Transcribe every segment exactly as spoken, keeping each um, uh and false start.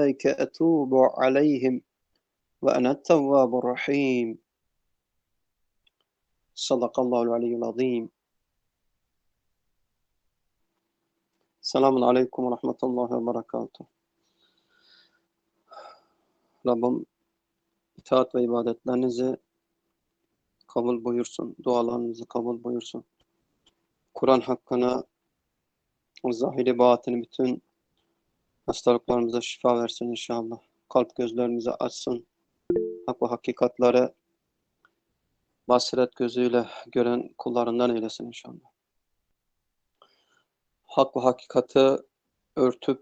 إليك أتوب عليهم وأنا التواب الرحيم. صدق الله العلي العظيم. Selamun Aleyküm ve Rahmetullahi ve Berekatuhu. Rabbim itaat ve ibadetlerinizi kabul buyursun. Dualarınızı kabul buyursun. Kur'an hakkına zahiri batini bütün hastalıklarımıza şifa versin inşallah. Kalp gözlerimizi açsın. Hak ve hakikatları basiret gözüyle gören kullarından eylesin inşallah. Hak ve hakikati örtüp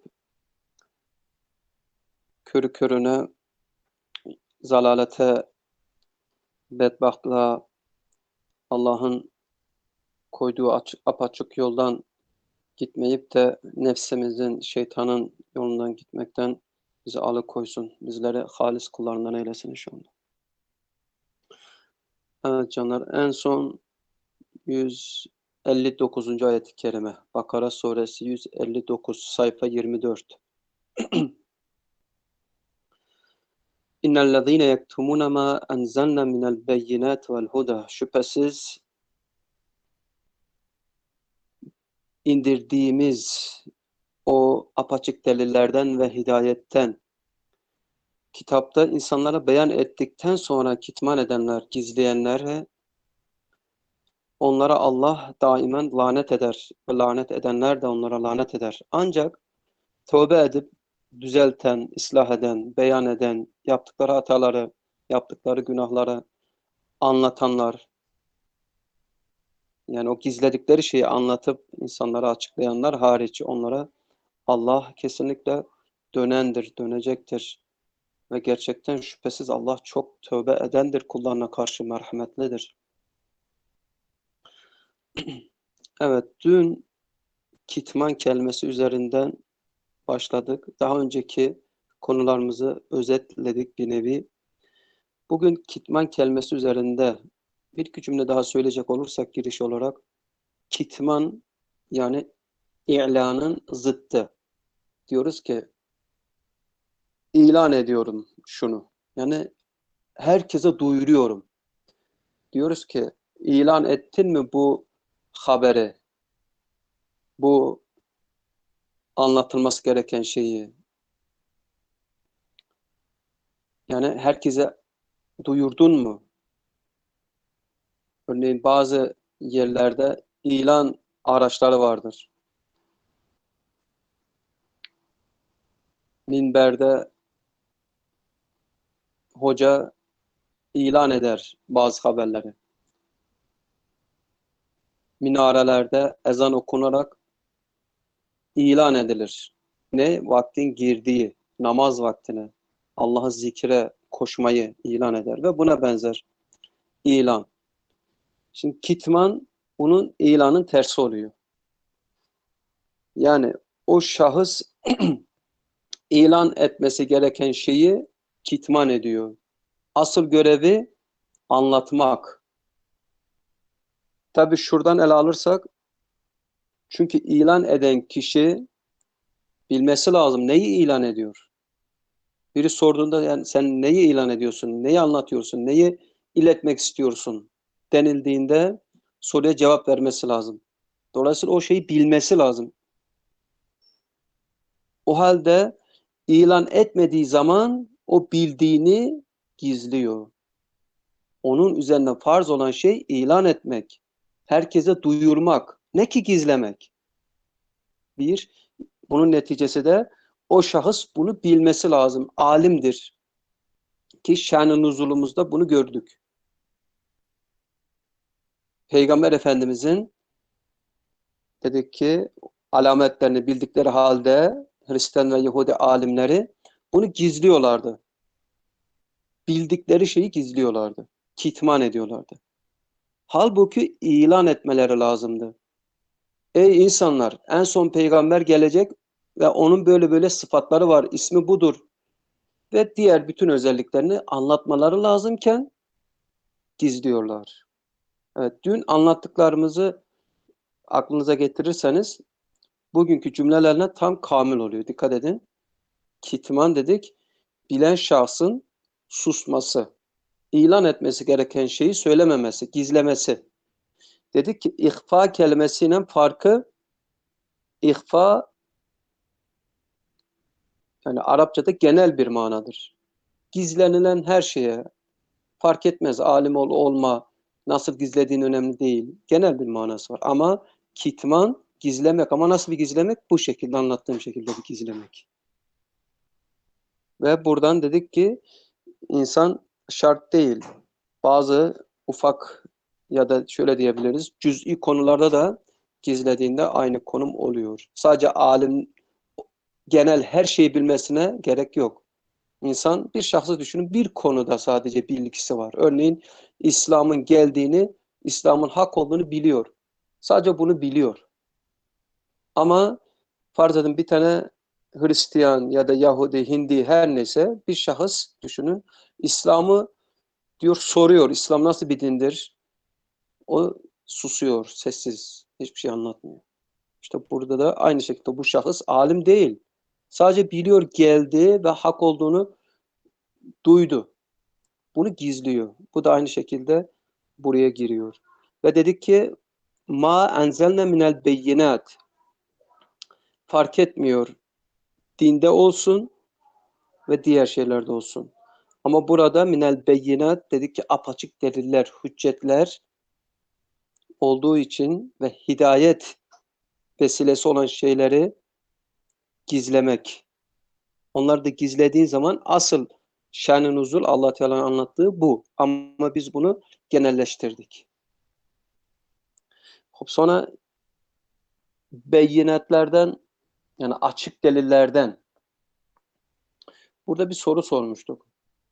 körü körüne zalalete, bedbahtlığa, Allah'ın koyduğu açık, apaçık yoldan gitmeyip de nefsimizin, şeytanın yolundan gitmekten bizi alıkoysun. Bizleri halis kullarından eylesin inşallah. Evet canlar, en son yüz elli dokuzuncu ayet-i kerime. Bakara suresi yüz elli dokuz sayfa yirmi dört. İnnellezîne yektumûne mâ enzelne minel beyinâti vel huda. Şüphesiz indirdiğimiz o apaçık delillerden ve hidayetten kitapta insanlara beyan ettikten sonra kitman edenler, gizleyenlere onlara Allah daimen lanet eder ve lanet edenler de onlara lanet eder. Ancak tövbe edip düzelten, ıslah eden, beyan eden, yaptıkları hataları, yaptıkları günahları anlatanlar, yani o gizledikleri şeyi anlatıp insanlara açıklayanlar hariç onlara Allah kesinlikle dönendir, dönecektir. Ve gerçekten şüphesiz Allah çok tövbe edendir, kullarına karşı merhametlidir. Evet, dün kitman kelimesi üzerinden başladık. Daha önceki konularımızı özetledik bir nevi. Bugün kitman kelimesi üzerinde bir iki cümle daha söyleyecek olursak giriş olarak, kitman yani ilanın zıttı. Diyoruz ki ilan ediyorum şunu. Yani herkese duyuruyorum. Diyoruz ki ilan ettin mi bu haberi, bu anlatılması gereken şeyi? Yani herkese duyurdun mu? Örneğin bazı yerlerde ilan araçları vardır. Minberde hoca ilan eder bazı haberleri. Minarelerde ezan okunarak ilan edilir. Ne? Vaktin girdiği, namaz vaktine, Allah'ı zikre koşmayı ilan eder ve buna benzer ilan. Şimdi kitman bunun ilanın tersi oluyor. Yani o şahıs ilan etmesi gereken şeyi kitman ediyor. Asıl görevi anlatmak. Tabii şuradan ele alırsak, çünkü ilan eden kişi bilmesi lazım neyi ilan ediyor. Biri sorduğunda yani sen neyi ilan ediyorsun, neyi anlatıyorsun, neyi iletmek istiyorsun denildiğinde soruya cevap vermesi lazım. Dolayısıyla o şeyi bilmesi lazım. O halde ilan etmediği zaman o bildiğini gizliyor. Onun üzerine farz olan şey ilan etmek. Herkese duyurmak. Ne ki gizlemek? Bir, bunun neticesi de o şahıs bunu bilmesi lazım. Alimdir. Ki şan-ı nuzulumuzda bunu gördük. Peygamber Efendimizin dedik ki alametlerini bildikleri halde Hristiyan ve Yahudi alimleri bunu gizliyorlardı. Bildikleri şeyi gizliyorlardı. Kitman ediyorlardı. Halbuki ilan etmeleri lazımdı. Ey insanlar, en son peygamber gelecek ve onun böyle böyle sıfatları var, ismi budur ve diğer bütün özelliklerini anlatmaları lazımken gizliyorlar. Evet, dün anlattıklarımızı aklınıza getirirseniz bugünkü cümlelerine tam kamil oluyor. Dikkat edin. Kitman dedik, bilen şahsın susması, ilan etmesi gereken şeyi söylememesi, gizlemesi. Dedik ki ihfa kelimesinin farkı, ihfa yani Arapçada genel bir manadır. Gizlenilen her şeye fark etmez, alim ol olma, nasıl gizlediğin önemli değil. Genel bir manası var. Ama kitman gizlemek, ama nasıl bir gizlemek? Bu şekilde anlattığım şekilde bir gizlemek. Ve buradan dedik ki insan şart değil. Bazı ufak ya da şöyle diyebiliriz, cüz'i konularda da gizlediğinde aynı konum oluyor. Sadece alim genel her şeyi bilmesine gerek yok. İnsan bir şahsı düşünün, bir konuda sadece bilgisi var. Örneğin İslam'ın geldiğini, İslam'ın hak olduğunu biliyor. Sadece bunu biliyor. Ama farz edin bir tane Hristiyan ya da Yahudi, Hindi her neyse bir şahıs düşünün. İslam'ı diyor soruyor. İslam nasıl bir dindir? O susuyor, sessiz. Hiçbir şey anlatmıyor. İşte burada da aynı şekilde bu şahıs alim değil. Sadece biliyor, geldi ve hak olduğunu duydu. Bunu gizliyor. Bu da aynı şekilde buraya giriyor. Ve dedik ki ma enzelne minel beyinat, fark etmiyor. Dinde olsun ve diğer şeylerde olsun. Ama burada minel beyinat dedik ki apaçık deliller, hüccetler olduğu için ve hidayet vesilesi olan şeyleri gizlemek. Onları da gizlediğin zaman asıl şan-ı nuzul Allah Teala'nın anlattığı bu. Ama biz bunu genelleştirdik. Sonra beyinetlerden yani açık delillerden burada bir soru sormuştuk.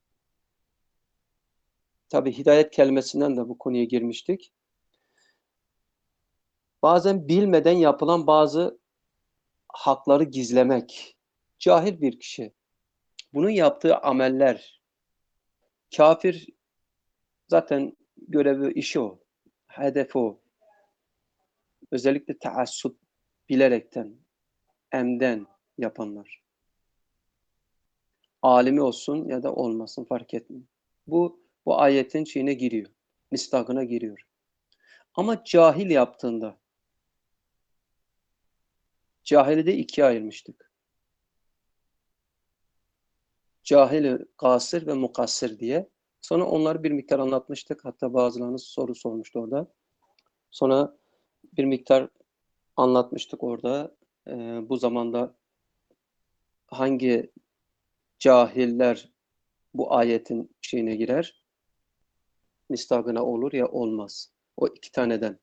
Tabi hidayet kelimesinden de bu konuya girmiştik. Bazen bilmeden yapılan bazı hakları gizlemek. Cahil bir kişi. Bunun yaptığı ameller. Kafir zaten görevi, işi o. Hedefi o. Özellikle taassup bilerekten, emden yapanlar. Alimi olsun ya da olmasın fark etmiyor. Bu, bu ayetin şeyine giriyor. Mistakına giriyor. Ama cahil yaptığında, cahili de ikiye ayırmıştık. Cahil, kasır ve mukassir diye. Sonra onları bir miktar anlatmıştık. Hatta bazılarınız soru sormuştu orada. Sonra bir miktar anlatmıştık orada. Ee, bu zamanda hangi cahiller bu ayetin şeyine girer? Mistakına olur ya olmaz. O iki taneden.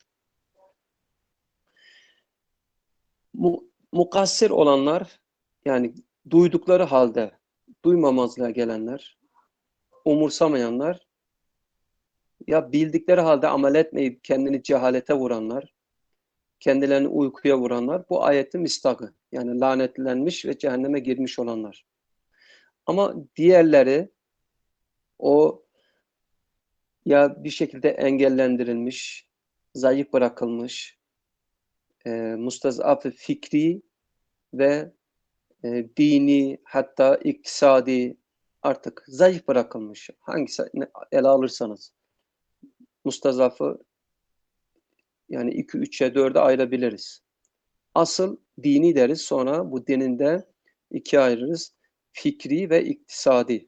Mu mukassir olanlar yani duydukları halde duymamazlığa gelenler, umursamayanlar ya bildikleri halde amel etmeyip kendini cehalete vuranlar, kendilerini uykuya vuranlar bu ayetin mistakı. Yani lanetlenmiş ve cehenneme girmiş olanlar. Ama diğerleri o ya bir şekilde engellendirilmiş, zayıf bırakılmış, e, mustazaf fikri ve e, dini hatta iktisadi artık zayıf bırakılmış. Hangisi ele alırsanız mustazafı yani iki, üçe, dörde ayırabiliriz. Asıl dini deriz. Sonra bu dinin de ikiye ayırırız. Fikri ve iktisadi.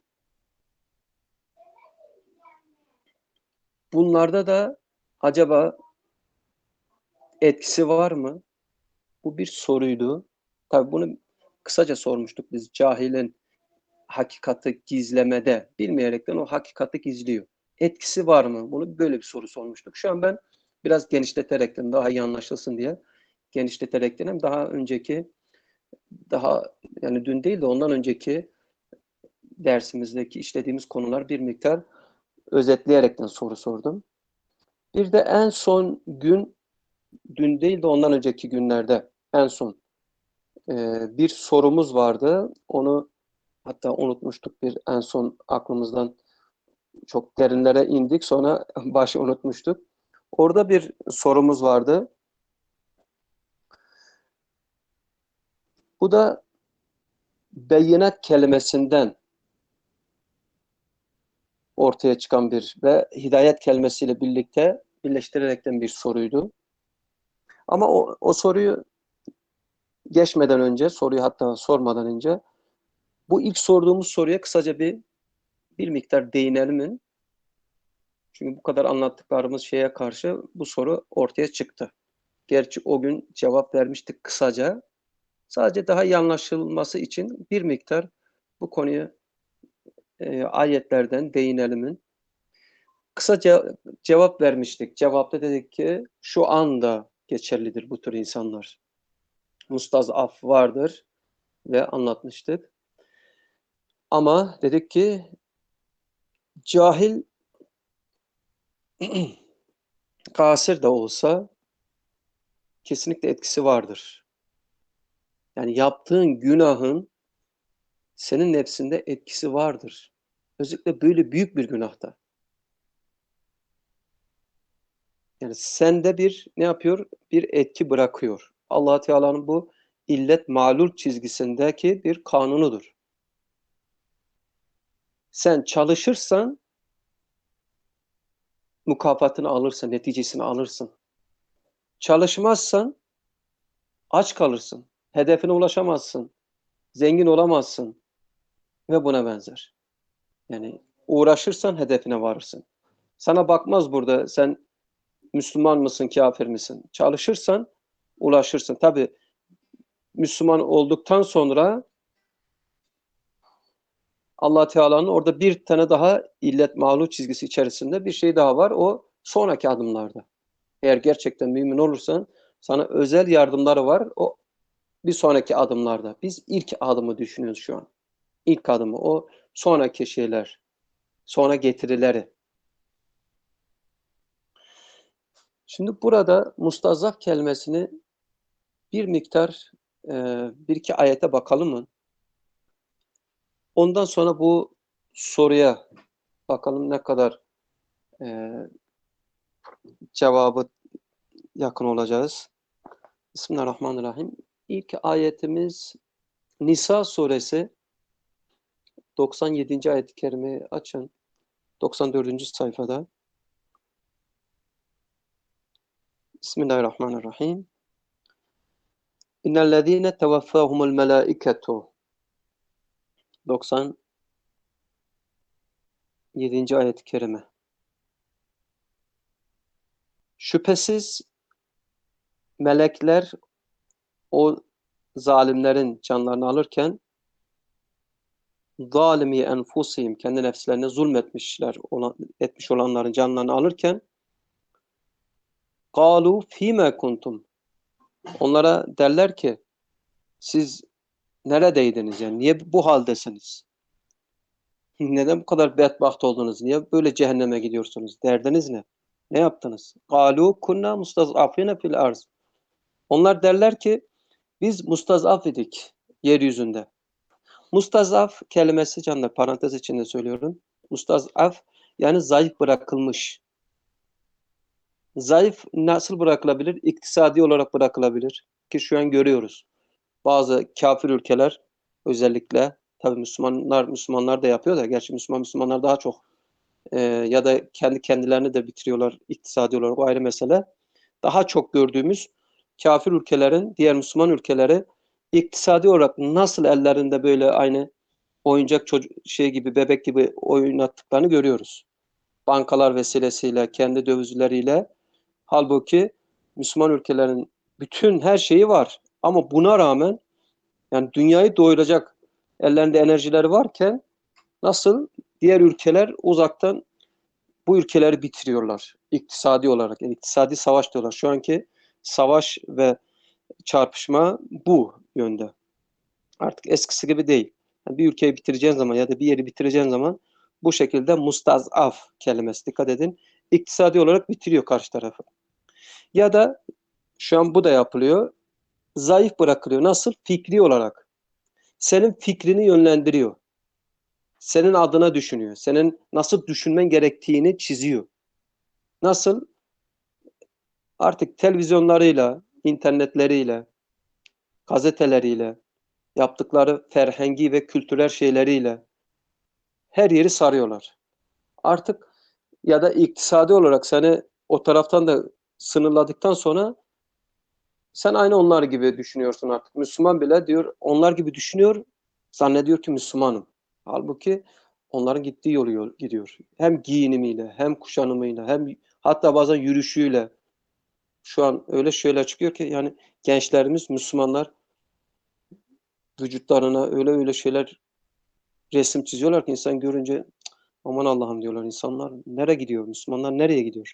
Bunlarda da acaba etkisi var mı? Bu bir soruydu. Tabii bunu kısaca sormuştuk biz. Cahilin hakikati gizlemede bilmeyerekten o hakikati gizliyor. Etkisi var mı? Bunu böyle bir soru sormuştuk. Şu an ben biraz genişleterekten daha iyi anlaşılsın diye genişleterekten hem daha önceki daha yani dün değil de ondan önceki dersimizdeki işlediğimiz konular bir miktar özetleyerekten soru sordum. Bir de en son gün dün değil de ondan önceki günlerde en son e, bir sorumuz vardı. Onu hatta unutmuştuk bir en son aklımızdan çok derinlere indik sonra başı unutmuştuk. Orada bir sorumuz vardı. Bu da Beyinet kelimesinden ortaya çıkan bir ve hidayet kelimesiyle birlikte birleştirerekten bir soruydu. Ama o, o soruyu geçmeden önce, soruyu hatta sormadan önce bu ilk sorduğumuz soruya kısaca bir bir miktar değinelim mi? Çünkü bu kadar anlattıklarımız şeye karşı bu soru ortaya çıktı. Gerçi o gün cevap vermiştik kısaca. Sadece daha iyi anlaşılması için bir miktar bu konuyu e, ayetlerden değinelim mi? Kısa ce- cevap vermiştik. Cevapta dedik ki şu anda geçerlidir bu tür insanlar. Mustazaf vardır ve anlatmıştık. Ama dedik ki cahil kasir de olsa kesinlikle etkisi vardır. Yani yaptığın günahın senin nefsinde etkisi vardır. Özellikle böyle büyük bir günahta. Yani sende bir ne yapıyor? Bir etki bırakıyor. Allah Teala'nın bu illet malul çizgisindeki bir kanunudur. Sen çalışırsan mükafatını alırsın, neticesini alırsın. Çalışmazsan aç kalırsın. Hedefine ulaşamazsın. Zengin olamazsın. Ve buna benzer. Yani uğraşırsan hedefine varırsın. Sana bakmaz burada sen Müslüman mısın, kafir misin? Çalışırsan ulaşırsın. Tabii Müslüman olduktan sonra Allah Teala'nın orada bir tane daha illet mağlup çizgisi içerisinde bir şey daha var. O sonraki adımlarda. Eğer gerçekten mümin olursan sana özel yardımları var. O bir sonraki adımlarda. Biz ilk adımı düşünüyoruz şu an. İlk adımı. O sonraki şeyler. Sonra getirileri. Şimdi burada mustazaf kelimesini bir miktar e, bir iki ayete bakalım mı? Ondan sonra bu soruya bakalım ne kadar e, cevabı yakın olacağız. Bismillahirrahmanirrahim. İlk ayetimiz Nisa suresi doksan yedinci ayet-i kerimeyi açın. doksan dördüncü sayfada. Bismillahirrahmanirrahim. İnnellezîne tevaffâhumul melâiketu. doksan yedinci ayet-i kerime. Şüphesiz melekler o zalimlerin canlarını alırken zalimi enfusihim kendi nefslerine zulmetmişler olan, etmiş olanların canlarını alırken galu fîme kuntum onlara derler ki siz neredeydiniz yani niye bu haldesiniz? Neden bu kadar bedbaht oldunuz? Niye böyle cehenneme gidiyorsunuz? Derdiniz ne? Ne yaptınız? Galu kunna mustazafine fil arz. Onlar derler ki biz mustazaf idik yeryüzünde. Mustazaf kelimesi canlar parantez içinde söylüyorum. Mustazaf yani zayıf bırakılmış. Zayıf nasıl bırakılabilir? İktisadi olarak bırakılabilir. Ki şu an görüyoruz. Bazı kafir ülkeler özellikle tabii Müslümanlar Müslümanlar da yapıyor da gerçi Müslüman Müslümanlar daha çok e, ya da kendi kendilerini de bitiriyorlar iktisadi olarak o ayrı mesele. Daha çok gördüğümüz kafir ülkelerin diğer Müslüman ülkeleri iktisadi olarak nasıl ellerinde böyle aynı oyuncak çocuk şey gibi bebek gibi oynattıklarını görüyoruz. Bankalar vesilesiyle, kendi dövizleriyle. Halbuki Müslüman ülkelerin bütün her şeyi var. Ama buna rağmen yani dünyayı doyuracak ellerinde enerjileri varken nasıl diğer ülkeler uzaktan bu ülkeleri bitiriyorlar. İktisadi olarak. Yani iktisadi savaş diyorlar. Şu anki savaş ve çarpışma bu yönde. Artık eskisi gibi değil. Yani bir ülkeyi bitireceğin zaman ya da bir yeri bitireceğin zaman bu şekilde mustazaf kelimesi dikkat edin. İktisadi olarak bitiriyor karşı tarafı. Ya da şu an bu da yapılıyor. Zayıf bırakılıyor. Nasıl? Fikri olarak. Senin fikrini yönlendiriyor. Senin adına düşünüyor. Senin nasıl düşünmen gerektiğini çiziyor. Nasıl? Artık televizyonlarıyla, internetleriyle, gazeteleriyle, yaptıkları ferhengi ve kültürel şeyleriyle her yeri sarıyorlar. Artık ya da iktisadi olarak seni o taraftan da sınırladıktan sonra sen aynı onlar gibi düşünüyorsun artık. Müslüman bile diyor, onlar gibi düşünüyor, zannediyor ki Müslümanım. Halbuki onların gittiği yolu gidiyor. Hem giyinimiyle, hem kuşanımıyla, hem hatta bazen yürüyüşüyle. Şu an öyle şeyler çıkıyor ki yani gençlerimiz, Müslümanlar vücutlarına öyle öyle şeyler resim çiziyorlar ki insan görünce aman Allah'ım diyorlar, insanlar nereye gidiyor? Müslümanlar nereye gidiyor?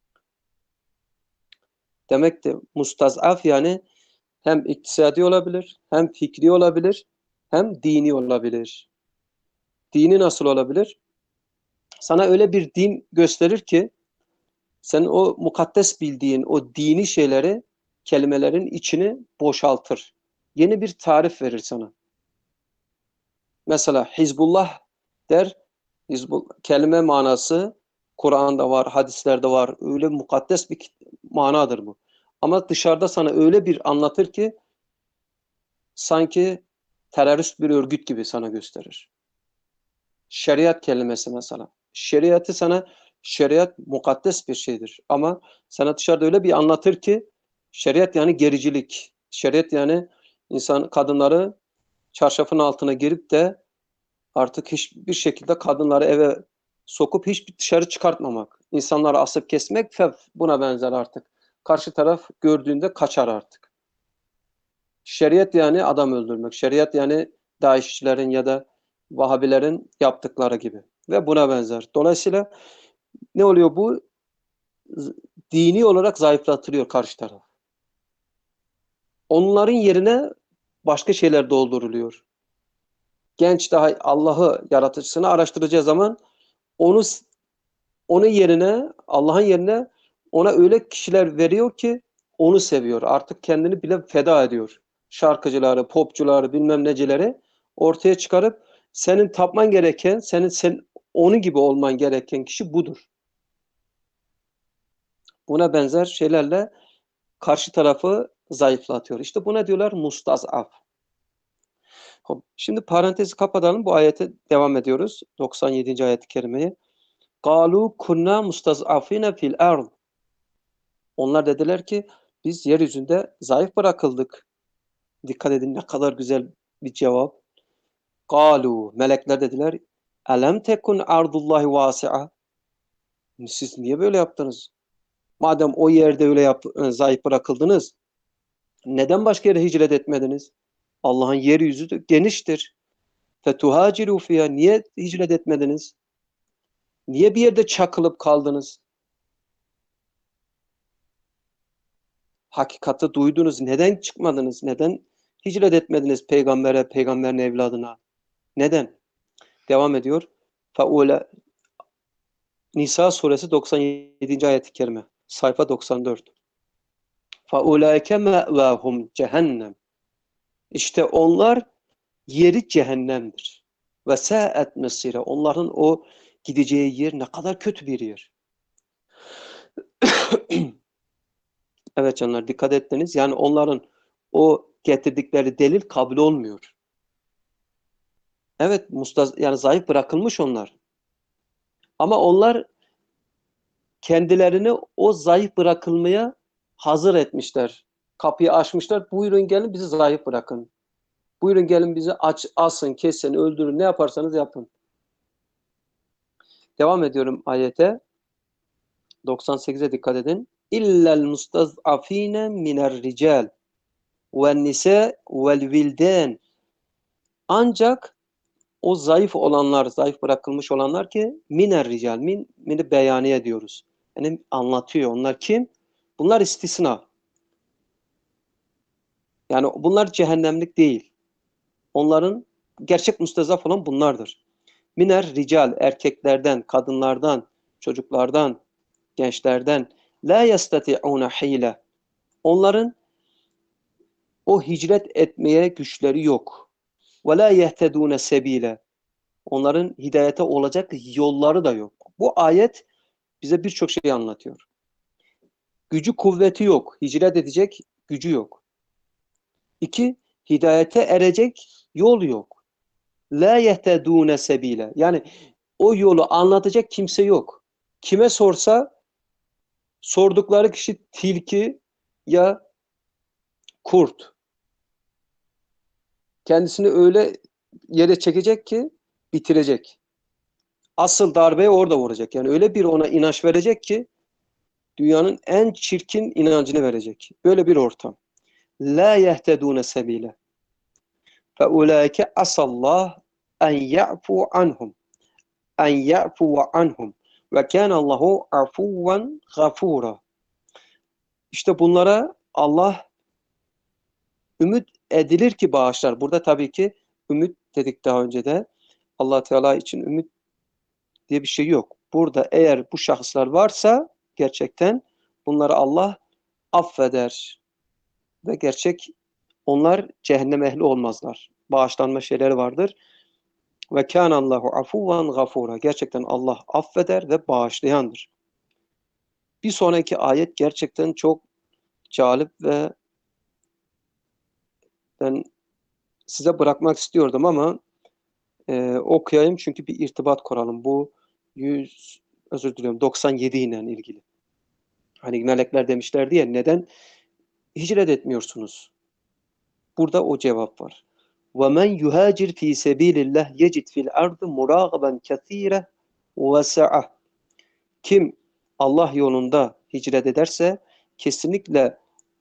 Demek de mustazaf yani hem iktisadi olabilir, hem fikri olabilir, hem dini olabilir. Dini nasıl olabilir? Sana öyle bir din gösterir ki sen o mukaddes bildiğin o dini şeyleri, kelimelerin içini boşaltır. Yeni bir tarif verir sana. Mesela Hizbullah der, Hizbullah, kelime manası Kur'an'da var, hadislerde var. Öyle mukaddes bir manadır bu. Ama dışarıda sana öyle bir anlatır ki sanki terörist bir örgüt gibi sana gösterir. Şeriat kelimesi mesela. Şeriatı sana, şeriat mukaddes bir şeydir. Ama sana dışarıda öyle bir anlatır ki şeriat yani gericilik. Şeriat yani insan kadınları çarşafın altına girip de artık hiçbir şekilde kadınları eve sokup hiçbir dışarı çıkartmamak. İnsanları asıp kesmek buna benzer artık. Karşı taraf gördüğünde kaçar artık. Şeriat yani adam öldürmek. Şeriat yani DAEŞ'çilerin ya da Vahabilerin yaptıkları gibi. Ve buna benzer. Dolayısıyla ne oluyor bu? Dini olarak zayıflatılıyor karşı taraf. Onların yerine başka şeyler dolduruluyor. Genç daha Allah'ı, yaratıcısını araştıracağı zaman onu onun yerine, Allah'ın yerine ona öyle kişiler veriyor ki onu seviyor. Artık kendini bile feda ediyor. Şarkıcıları, popçuları, bilmem necileri ortaya çıkarıp senin tapman gereken, senin sen onun gibi olman gereken kişi budur. Buna benzer şeylerle karşı tarafı zayıflatıyor. İşte buna diyorlar mustazaf. Şimdi parantezi kapatalım. Bu ayete devam ediyoruz. doksan yedinci ayet-i kerimeye. Galu kunna mustazafine fil ard. Onlar dediler ki biz yeryüzünde zayıf bırakıldık. Dikkat edin ne kadar güzel bir cevap. Galu, melekler dediler. Elem tekun ardullahi vasi'a. Siz niye böyle yaptınız? Madem o yerde öyle yap, zayıf bırakıldınız, neden başka yere hicret etmediniz? Allah'ın yeryüzü de geniştir. Fetuhaciru fiha. Niye hicret etmediniz? Niye bir yerde çakılıp kaldınız? Hakikati duydunuz. Neden çıkmadınız? Neden hicret etmediniz peygambere, peygamberin evladına? Neden? Devam ediyor. Faule Nisa suresi doksan yedinci ayet-i kerime. Sayfa doksan dört. Faulaike me'vahum cehennem. İşte onlar yeri cehennemdir. Ve sa'et mesire. Onların o gideceği yer ne kadar kötü bir yer. Evet canlar, dikkat ettiniz. Yani onların o getirdikleri delil kabul olmuyor. Evet, mustaz yani zayıf bırakılmış onlar. Ama onlar kendilerini o zayıf bırakılmaya hazır etmişler. Kapıyı açmışlar. Buyurun gelin bizi zayıf bırakın. Buyurun gelin bizi aç, asın, kesin, öldürün. Ne yaparsanız yapın. Devam ediyorum ayete. doksan sekize dikkat edin. İllel mustazafine miner rical ve nise vel vilden. Ancak o zayıf olanlar, zayıf bırakılmış olanlar ki miner rical, min, mini beyaniye diyoruz. Yani anlatıyor. Onlar kim? Bunlar istisna. Yani bunlar cehennemlik değil. Onların gerçek müstezaf olan bunlardır. Miner rical, erkeklerden, kadınlardan, çocuklardan, gençlerden la yestati'une hile. Onların o hicret etmeye güçleri yok. Ve la yehtedune sebile. Onların hidayete olacak yolları da yok. Bu ayet bize birçok şey anlatıyor. Gücü kuvveti yok. Hicret edecek gücü yok. İki, hidayete erecek Yol yok. La yehtedûne sebîle. Yani o yolu anlatacak kimse yok. Kime sorsa sordukları kişi tilki ya kurt. Kendisini öyle yere çekecek ki bitirecek. Asıl darbeyi orada vuracak. Yani öyle bir ona inanç verecek ki dünyanın en çirkin inancını verecek. Böyle bir ortam. La yehtedûne sebîle. Fe ulaike asallah en ya'fu anhum. En ya'fu anhum. Ve kânallahu afuven gafûra. İşte bunlara Allah ümit edilir ki bağışlar. Burada tabii ki ümit dedik daha önce de. Allah Teala için ümit diye bir şey yok. Burada eğer bu şahıslar varsa gerçekten bunları Allah affeder. Ve gerçek onlar cehennem ehli olmazlar. Bağışlanma şeyleri vardır. Ve kânallahu afuven gafûra. Gerçekten Allah affeder ve bağışlayandır. Bir sonraki ayet gerçekten çok cazip ve ben size bırakmak istiyordum ama e, okuyayım çünkü bir irtibat kuralım. Bu yüz özür diliyorum doksan yedi ile ilgili. Hani melekler demişler diye neden hicret etmiyorsunuz? Burada o cevap var. وَمَنْ يُهَاجِرْ ف۪ي سَب۪يلِ اللّٰهِ يَجِدْ فِي الْاَرْضِ مُرَاغَبًا كَث۪يرًا وَسَعَةً. Kim Allah yolunda hicret ederse kesinlikle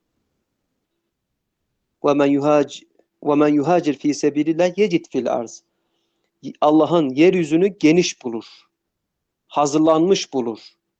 وَمَنْ يُهَاجِرْ وَمَنْ يُهَاجِرْ ف۪ي سَب۪يلِ اللّٰهِ يَجِدْ فِي الْاَرْضِ. Allah'ın yeryüzünü geniş bulur. Hazırlanmış bulur.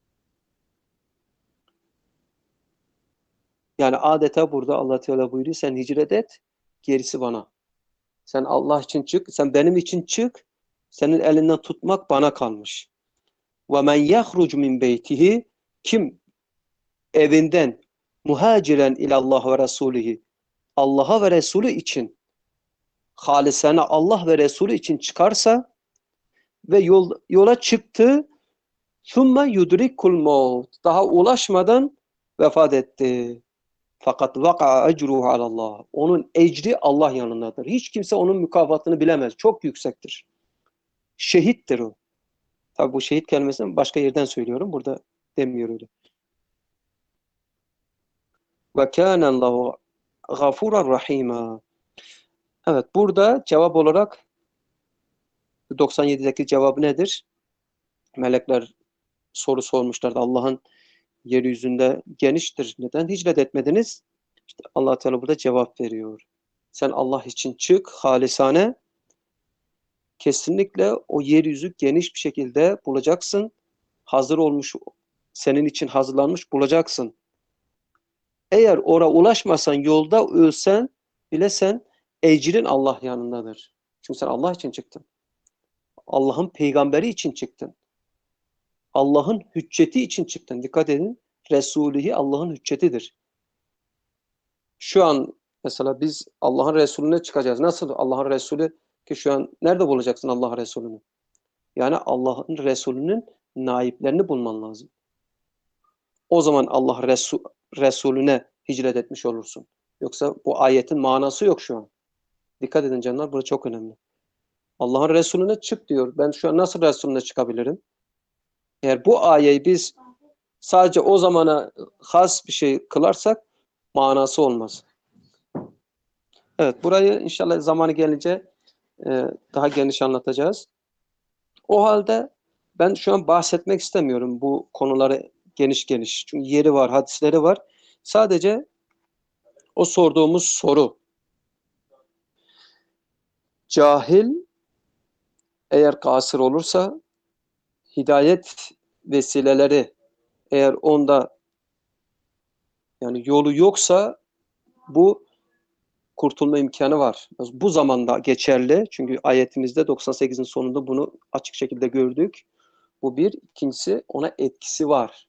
Yani adeta burada Allah Teala buyuruyor, sen hicret et, gerisi bana. Sen Allah için çık, sen benim için çık, senin elinden tutmak bana kalmış. وَمَنْ يَخْرُجُ مِنْ بَيْتِهِ. Kim evinden muhaciren ilallah ve Resulihi, Allah'a ve Resulü için, halisane Allah ve Resulü için çıkarsa ve yol, yola çıktı, ثُمَّ يُدْرِكُ الْمَوْتِ. Daha ulaşmadan vefat etti. Fakat vaka ecruhu alallah. Onun ecri Allah yanındadır. Hiç kimse onun mükafatını bilemez. Çok yüksektir. Şehittir o. Tabi bu şehit kelimesini başka yerden söylüyorum. Burada demiyor öyle. Ve kânallahu gafûran rahîmâ. Evet, burada cevap olarak doksan yedideki cevabı nedir? Melekler soru sormuşlardı. Allah'ın yeryüzünde geniştir. Neden hicret etmediniz? İşte Allah Teala burada cevap veriyor. Sen Allah için çık, halisane. Kesinlikle o yeryüzü geniş bir şekilde bulacaksın. Hazır olmuş, senin için hazırlanmış bulacaksın. Eğer oraya ulaşmasan, yolda ölsen bile sen ecrin Allah yanındadır. Çünkü sen Allah için çıktın. Allah'ın peygamberi için çıktın. Allah'ın hücceti için çıktın. Dikkat edin. Resulühi Allah'ın hüccetidir. Şu an mesela biz Allah'ın Resulüne çıkacağız. Nasıl Allah'ın Resulü ki şu an nerede bulacaksın Allah'ın Resulünü? Yani Allah'ın Resulünün naiplerini bulman lazım. O zaman Allah Resul, Resulüne hicret etmiş olursun. Yoksa bu ayetin manası yok şu an. Dikkat edin canlar, burası çok önemli. Allah'ın Resulüne çık diyor. Ben şu an nasıl Resulüne çıkabilirim? Eğer bu ayeyi biz sadece o zamana has bir şey kılarsak manası olmaz. Evet, burayı inşallah zamanı gelince e, daha geniş anlatacağız. O halde ben şu an bahsetmek istemiyorum bu konuları geniş geniş. Çünkü yeri var, hadisleri var. Sadece o sorduğumuz soru. Cahil eğer kasır olursa, hidayet vesileleri eğer onda yani yolu yoksa bu kurtulma imkanı var. Bu zamanda geçerli. Çünkü ayetimizde doksan sekizin sonunda bunu açık şekilde gördük. Bu bir. İkincisi ona etkisi var.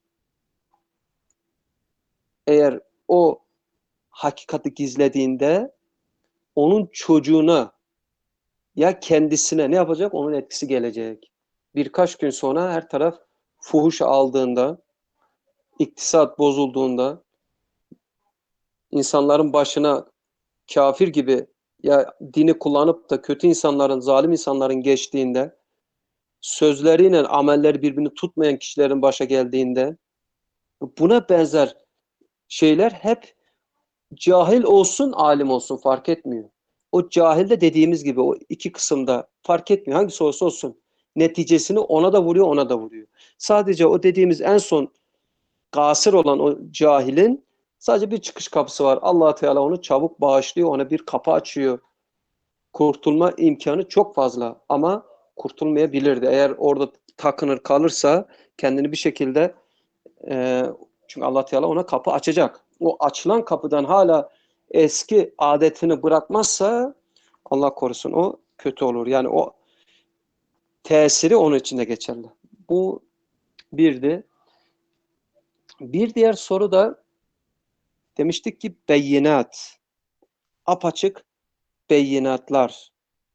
Eğer o hakikati gizlediğinde onun çocuğuna ya kendisine ne yapacak? Onun etkisi gelecek. Birkaç gün sonra her taraf fuhuş aldığında, iktisat bozulduğunda, insanların başına kafir gibi ya dini kullanıp da kötü insanların, zalim insanların geçtiğinde, sözleriyle amelleri birbirini tutmayan kişilerin başa geldiğinde, buna benzer şeyler hep cahil olsun, alim olsun fark etmiyor. O cahil de dediğimiz gibi o iki kısımda fark etmiyor. Hangisi olursa olsun. Neticesini ona da vuruyor, ona da vuruyor. Sadece o dediğimiz en son gasır olan o cahilin sadece bir çıkış kapısı var. Allah Teala onu çabuk bağışlıyor, ona bir kapı açıyor. Kurtulma imkanı çok fazla ama kurtulmayabilirdi. Eğer orada takınır kalırsa kendini bir şekilde e, çünkü Allah Teala ona kapı açacak. O açılan kapıdan hala eski adetini bırakmazsa Allah korusun o kötü olur. Yani o tesiri onun içinde geçerli. Bu birdi. Bir diğer soru da demiştik ki beyinat. Apaçık beyinatlar.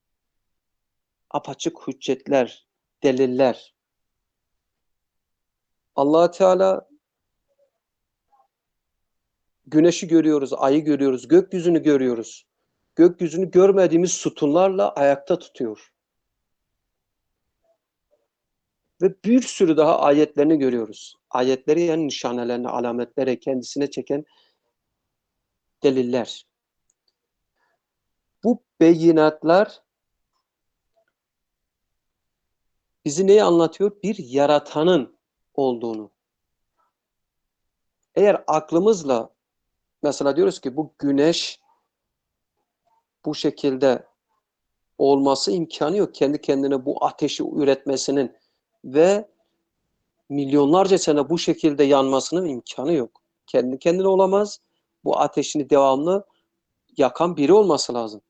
Apaçık hüccetler, deliller. Allah Teala güneşi görüyoruz, ayı görüyoruz, gökyüzünü görüyoruz. Gökyüzünü görmediğimiz sütunlarla ayakta tutuyor. Ve bir sürü daha ayetlerini görüyoruz. Ayetleri yani nişanelerini, alametleri kendisine çeken deliller. Bu beyinatlar bizi neyi anlatıyor? Bir yaratanın olduğunu. Eğer aklımızla mesela diyoruz ki bu güneş bu şekilde olması imkanı yok. Kendi kendine bu ateşi üretmesinin ve milyonlarca sene bu şekilde yanmasının imkanı yok. Kendi kendine olamaz. Bu ateşini devamlı yakan biri olması lazım.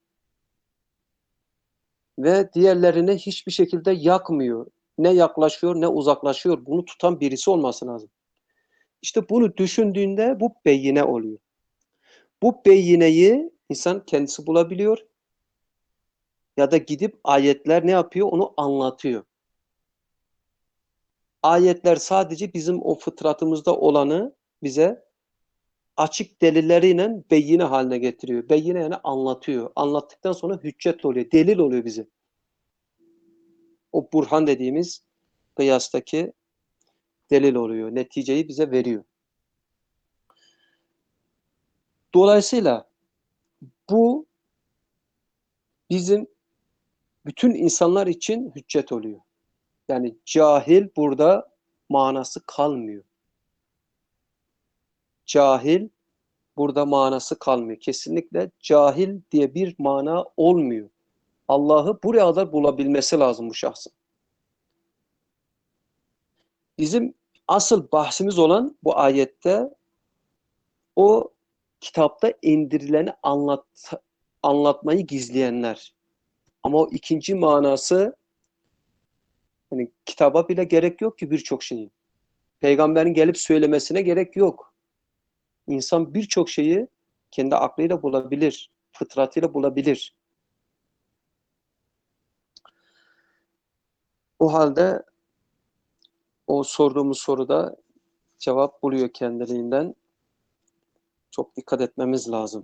Ve diğerlerine hiçbir şekilde yakmıyor. Ne yaklaşıyor ne uzaklaşıyor. Bunu tutan birisi olması lazım. İşte bunu düşündüğünde bu beyine oluyor. Bu beyineyi insan kendisi bulabiliyor ya da gidip ayetler ne yapıyor? Onu anlatıyor. Ayetler sadece bizim o fıtratımızda olanı bize açık delilleriyle beyine haline getiriyor. Beyine yani anlatıyor. Anlattıktan sonra hüccet oluyor, delil oluyor bize. O burhan dediğimiz kıyastaki delil oluyor. Neticeyi bize veriyor. Dolayısıyla bu bizim bütün insanlar için hüccet oluyor. Yani cahil burada manası kalmıyor. Cahil burada manası kalmıyor. Kesinlikle cahil diye bir mana olmuyor. Allah'ı buraya kadar bulabilmesi lazım bu şahsın. Bizim asıl bahsimiz olan bu ayette o kitapta indirileni anlat, anlatmayı gizleyenler. Ama o ikinci manası hani kitaba bile gerek yok ki birçok şeyi. Peygamberin gelip söylemesine gerek yok. İnsan birçok şeyi kendi aklıyla bulabilir, fıtratıyla bulabilir. O halde o sorduğumuz soruda cevap buluyor kendiliğinden. Çok dikkat etmemiz lazım.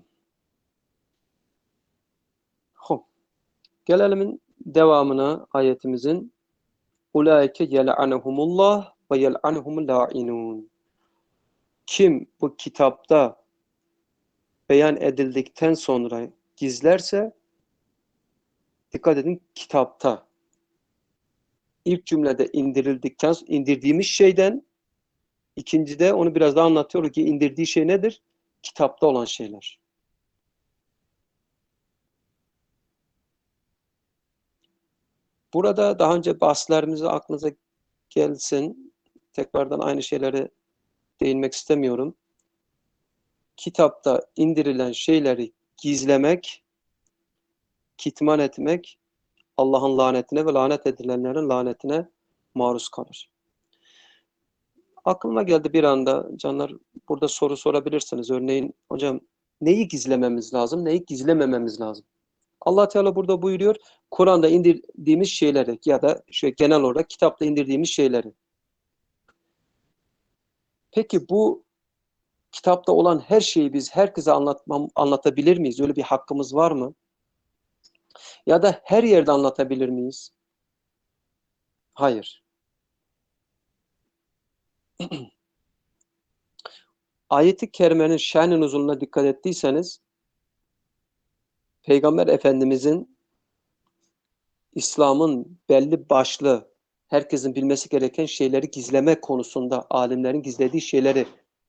Hop. Gelelim devamına ayetimizin. Ulaike yel'anehumullah ve yel'anehumul la'inun. Kim bu kitapta beyan edildikten sonra gizlerse, dikkat edin, kitapta ilk cümlede indirildikten indirdiğimiz şeyden, ikincide onu biraz daha anlatıyor ki indirdiği şey nedir? Kitapta olan şeyler. Burada daha önce bahslerimizi aklınıza gelsin. Tekrardan aynı şeyleri değinmek istemiyorum. Kitapta indirilen şeyleri gizlemek, kitman etmek, Allah'ın lanetine ve lanet edilenlerin lanetine maruz kalır. Aklıma geldi bir anda, canlar, burada soru sorabilirsiniz. Örneğin, hocam neyi gizlememiz lazım, neyi gizlemememiz lazım? Allah Teala burada buyuruyor, Kur'an'da indirdiğimiz şeyleri ya da şöyle genel olarak kitapta indirdiğimiz şeyleri. Peki bu kitapta olan her şeyi biz herkese anlatmam, anlatabilir miyiz? Öyle bir hakkımız var mı? Ya da her yerde anlatabilir miyiz? Hayır. Ayet-i Kerime'nin şen-i nuzuluna dikkat ettiyseniz, Peygamber Efendimizin İslam'ın belli başlı, herkesin bilmesi gereken şeyleri gizleme konusunda, alimlerin gizlediği şeyleri.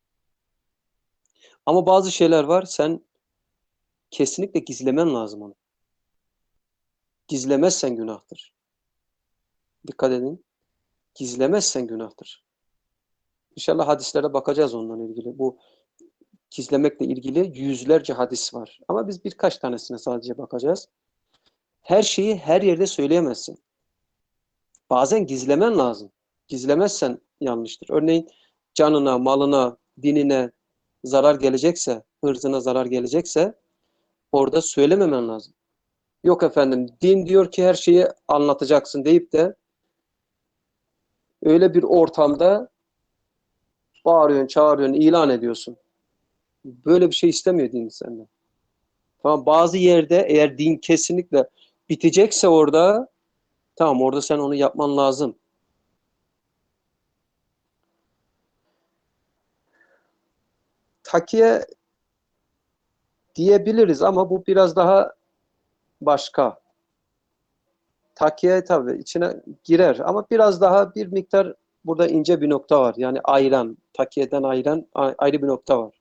Ama bazı şeyler var, sen kesinlikle gizlemen lazım onu. Gizlemezsen günahtır. Dikkat edin. Gizlemezsen günahtır. İnşallah hadislere bakacağız onunla ilgili. Bu gizlemekle ilgili yüzlerce hadis var. Ama biz birkaç tanesine sadece bakacağız. Her şeyi her yerde söyleyemezsin. Bazen gizlemen lazım. Gizlemezsen yanlıştır. Örneğin canına, malına, dinine zarar gelecekse, hırzına zarar gelecekse orada söylememen lazım. Yok efendim, din diyor ki her şeyi anlatacaksın deyip de öyle bir ortamda bağırıyorsun, çağırıyorsun, ilan ediyorsun. Böyle bir şey istemiyor din senden. Tamam, bazı yerde eğer din kesinlikle bitecekse orada, tamam, orada sen onu yapman lazım. Takiye diyebiliriz ama bu biraz daha başka. Takiye tabii içine girer ama biraz daha bir miktar burada ince bir nokta var. Yani ayıran, takiyeden ayıran ayrı bir nokta var.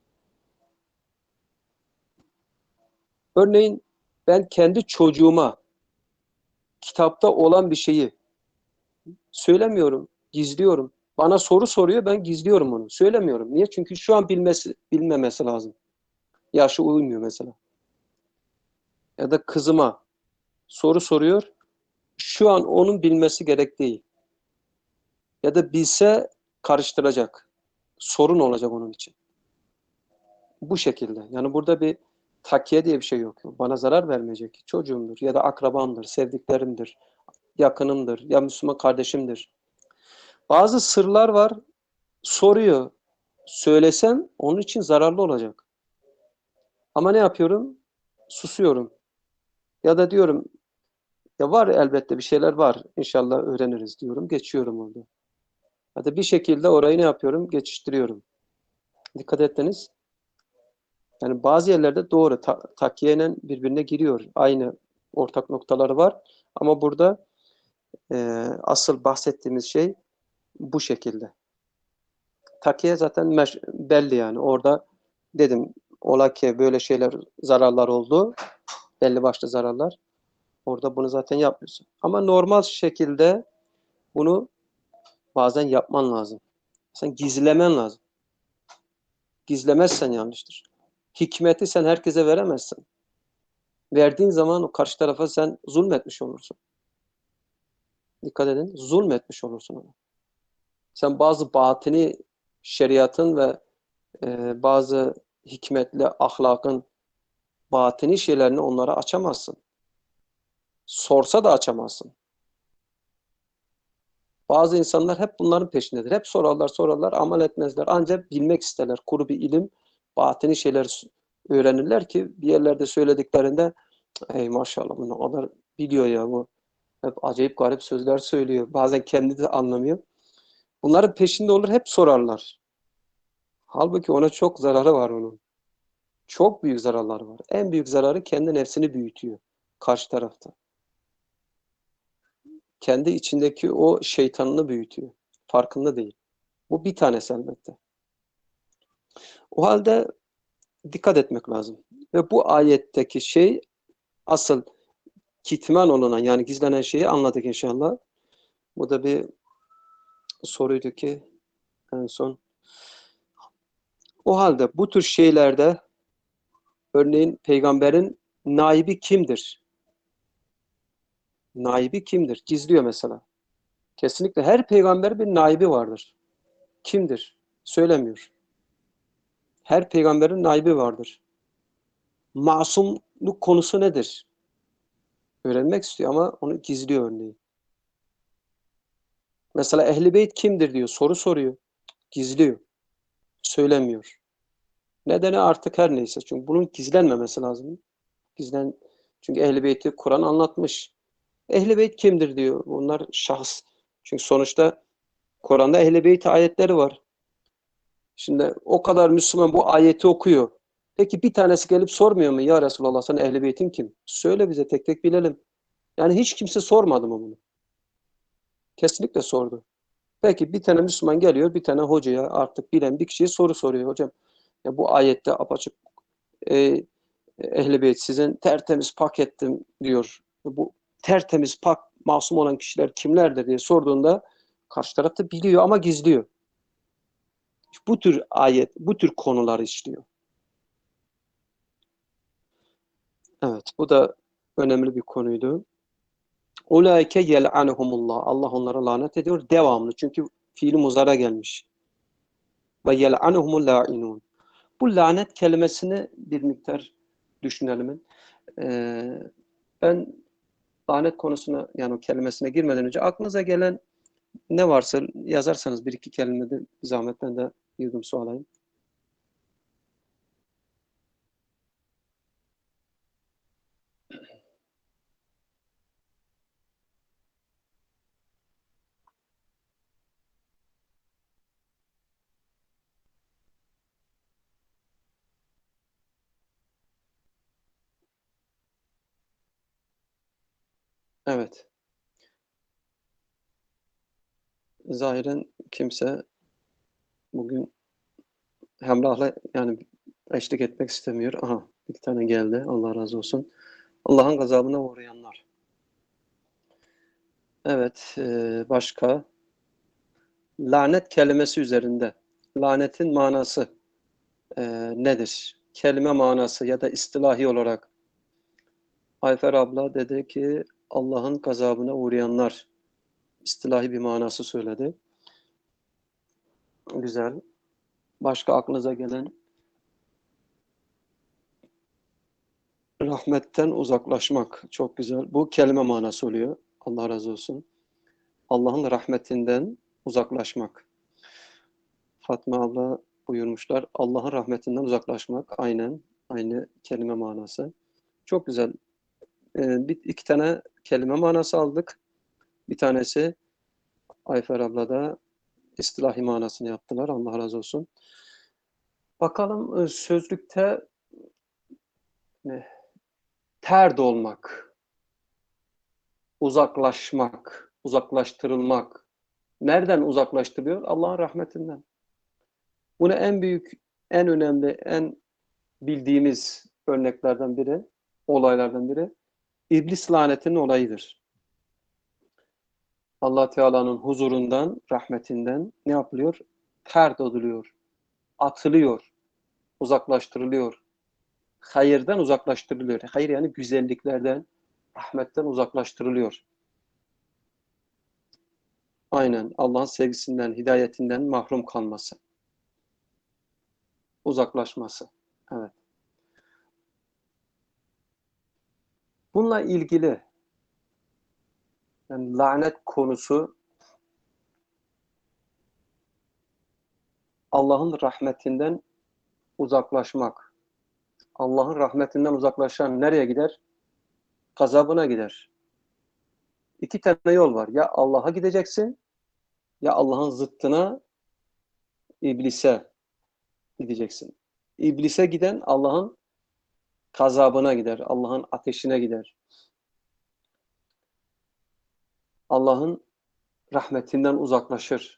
Örneğin ben kendi çocuğuma kitapta olan bir şeyi söylemiyorum, gizliyorum. Bana soru soruyor, ben gizliyorum onu. Söylemiyorum. Niye? Çünkü şu an bilmesi, bilmemesi lazım. Yaşı uymuyor mesela. Ya da kızıma soru soruyor. Şu an onun bilmesi gerek değil. Ya da bilse karıştıracak. Sorun olacak onun için. Bu şekilde. Yani burada bir takiye diye bir şey yok. Bana zarar vermeyecek. Çocuğumdur ya da akrabamdır, sevdiklerimdir, yakınımdır, ya Müslüman kardeşimdir. Bazı sırlar var, soruyor. Söylesem onun için zararlı olacak. Ama ne yapıyorum? Susuyorum. Ya da diyorum, ya var elbette bir şeyler var. İnşallah öğreniriz diyorum. Geçiyorum orada. Ya da bir şekilde orayı ne yapıyorum? Geçiştiriyorum. Dikkat ettiniz. Yani bazı yerlerde doğru ta takiyeyle birbirine giriyor. Aynı ortak noktaları var. Ama burada e, asıl bahsettiğimiz şey bu şekilde. Takiye zaten belli yani. Orada dedim ola ki böyle şeyler zararlar oldu. Belli başlı zararlar. Orada bunu zaten yapmıyorsun. Ama normal şekilde bunu bazen yapman lazım. Sen gizlemen lazım. Gizlemezsen yanlıştır. Hikmeti sen herkese veremezsin. Verdiğin zaman o karşı tarafa sen zulmetmiş olursun. Dikkat edin, zulmetmiş olursun ona. Sen bazı batini şeriatın ve e, bazı hikmetli ahlakın batini şeylerini onlara açamazsın. Sorsa da açamazsın. Bazı insanlar hep bunların peşindedir. Hep sorarlar, sorarlar, amel etmezler. Ancak bilmek isterler. Kuru bir ilim, batini şeyler öğrenirler ki bir yerlerde söylediklerinde ey maşallah bu ne kadar biliyor ya bu. Hep acayip garip sözler söylüyor. Bazen kendi de anlamıyor. Bunların peşinde olur, hep sorarlar. Halbuki ona çok zararı var onun. Çok büyük zararları var. En büyük zararı kendi nefsini büyütüyor karşı tarafta. Kendi içindeki o şeytanını büyütüyor. Farkında değil. Bu bir tanesi elbette. O halde dikkat etmek lazım. Ve bu ayetteki şey asıl kitman olunan yani gizlenen şeyi anladık inşallah. Bu da bir soruydu ki en son. O halde bu tür şeylerde örneğin peygamberin naibi kimdir? Naibi kimdir? Gizliyor mesela. Kesinlikle her peygamber bir naibi vardır. Kimdir? Söylemiyor. Her peygamberin naibi vardır. Masumluk konusu nedir? Öğrenmek istiyor ama onu gizliyor örneğin. Mesela Ehl-i Beyt kimdir diyor. Soru soruyor. Gizliyor. Söylemiyor. Nedeni artık her neyse. Çünkü bunun gizlenmemesi lazım. Gizlen çünkü Ehl-i Beyt'i Kur'an anlatmış. Ehl-i Beyt kimdir diyor. Bunlar şahıs. Çünkü sonuçta Kur'an'da Ehl-i Beyt ayetleri var. Şimdi o kadar Müslüman bu ayeti okuyor. Peki bir tanesi gelip sormuyor mu? Ya Resulallah, sen Ehl-i Beyt'in kim? Söyle bize, tek tek bilelim. Yani hiç kimse sormadı mı bunu? Kesinlikle sordu. Peki bir tane Müslüman geliyor, bir tane hocaya, artık bilen bir kişiye soru soruyor. Hocam, ya bu ayette apaçık e, Ehl-i Beyt sizin tertemiz pak ettim diyor. Bu tertemiz pak, masum olan kişiler kimlerdir diye sorduğunda karşı taraf da biliyor ama gizliyor. Bu tür ayet, bu tür konular işliyor. Evet, bu da önemli bir konuydu. Ulaike yel'anuhumullah. Allah onlara lanet ediyor devamlı. Çünkü fiili muzara gelmiş. Ve yel'anuhumul la'inun. Bu lanet kelimesini bir miktar düşünelim. Ee, ben lanet konusuna, yani o kelimesine girmeden önce aklınıza gelen ne varsa yazarsanız bir iki kelimede zahmetten de yudum su alayım. Evet. Zahiren kimse bugün Hemrah'la yani eşlik etmek istemiyor. Aha, bir tane geldi. Allah razı olsun. Allah'ın gazabına uğrayanlar. Evet, e, başka? Lanet kelimesi üzerinde. Lanetin manası e, nedir? Kelime manası ya da istilahi olarak. Ayfer abla dedi ki Allah'ın gazabına uğrayanlar. İstilahi bir manası söyledi. Güzel. Başka aklınıza gelen? Rahmetten uzaklaşmak. Çok güzel. Bu kelime manası oluyor. Allah razı olsun. Allah'ın rahmetinden uzaklaşmak. Fatma abla buyurmuşlar. Allah'ın rahmetinden uzaklaşmak. Aynen. Aynı kelime manası. Çok güzel. Ee, bir, iki tane kelime manası aldık. Bir tanesi Ayfer abla da istilahi manasını yaptılar. Allah razı olsun. Bakalım e, sözlükte ne? Terd olmak, uzaklaşmak, uzaklaştırılmak. Nereden uzaklaştırıyor? Allah'ın rahmetinden. Bunu en büyük, en önemli, en bildiğimiz örneklerden biri, olaylardan biri, İblis lanetinin olayıdır. Allah Teala'nın huzurundan, rahmetinden ne yapılıyor? Terd ediliyor, atılıyor, uzaklaştırılıyor. Hayırdan uzaklaştırılıyor. Hayır yani güzelliklerden, rahmetten uzaklaştırılıyor. Aynen Allah'ın sevgisinden, hidayetinden mahrum kalması, uzaklaşması. Evet. Bununla ilgili yani lanet konusu Allah'ın rahmetinden uzaklaşmak. Allah'ın rahmetinden uzaklaşan nereye gider? Gazabına gider. İki tane yol var. Ya Allah'a gideceksin, ya Allah'ın zıttına, iblise gideceksin. İblise giden Allah'ın gazabına gider, Allah'ın ateşine gider. Allah'ın rahmetinden uzaklaşır.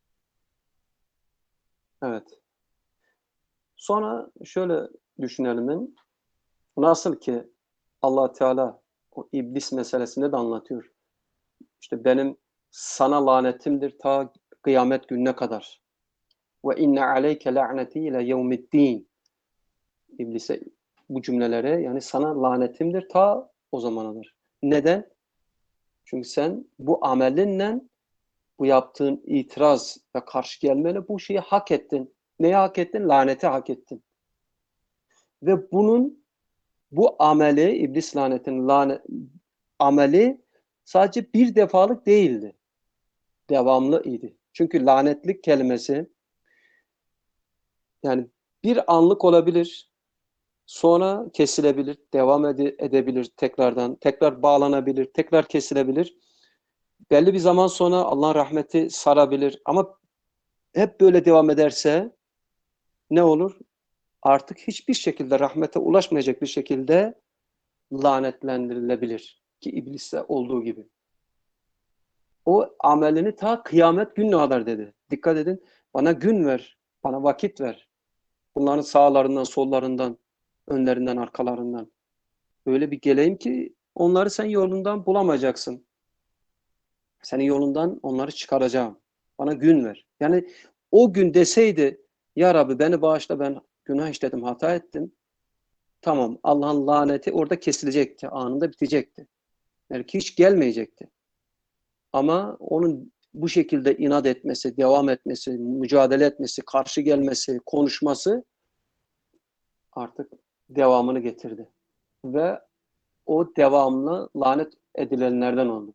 Evet. Sonra şöyle düşünelim. Nasıl ki Allah Teala o iblis meselesinde de anlatıyor. İşte benim sana lanetimdir ta kıyamet gününe kadar. Ve inne aleyke la'neti ile yevmiddin. İblise bu cümlelere yani sana lanetimdir ta o zamanadır. Neden? Çünkü sen bu amelinle bu yaptığın itiraz ve karşı gelmeyle bu şeyi hak ettin. Neyi hak ettin? Laneti hak ettin. Ve bunun bu ameli, iblis lanetinin lanet, ameli sadece bir defalık değildi. Devamlı idi. Çünkü lanetlik kelimesi yani Bir anlık olabilir, sonra kesilebilir, devam ede- edebilir tekrardan, tekrar bağlanabilir, tekrar kesilebilir. Belli bir zaman sonra Allah'ın rahmeti sarabilir ama hep böyle devam ederse ne olur? Artık hiçbir şekilde rahmete ulaşmayacak bir şekilde lanetlendirilebilir. Ki ibliste olduğu gibi. O amelini ta kıyamet gününe kadar dedi. Dikkat edin, bana gün ver, bana vakit ver. Bunların sağlarından, sollarından, önlerinden, arkalarından. Öyle bir geleyim ki onları sen yolundan bulamayacaksın. Senin yolundan onları çıkaracağım. Bana gün ver. Yani o gün deseydi, ya Rabbi beni bağışla, ben günah işledim, hata ettim. Tamam, Allah'ın laneti orada kesilecekti, anında bitecekti. Belki hiç gelmeyecekti. Ama onun bu şekilde inat etmesi, devam etmesi, mücadele etmesi, karşı gelmesi, konuşması artık devamını getirdi. Ve o devamlı lanet edilenlerden oldu.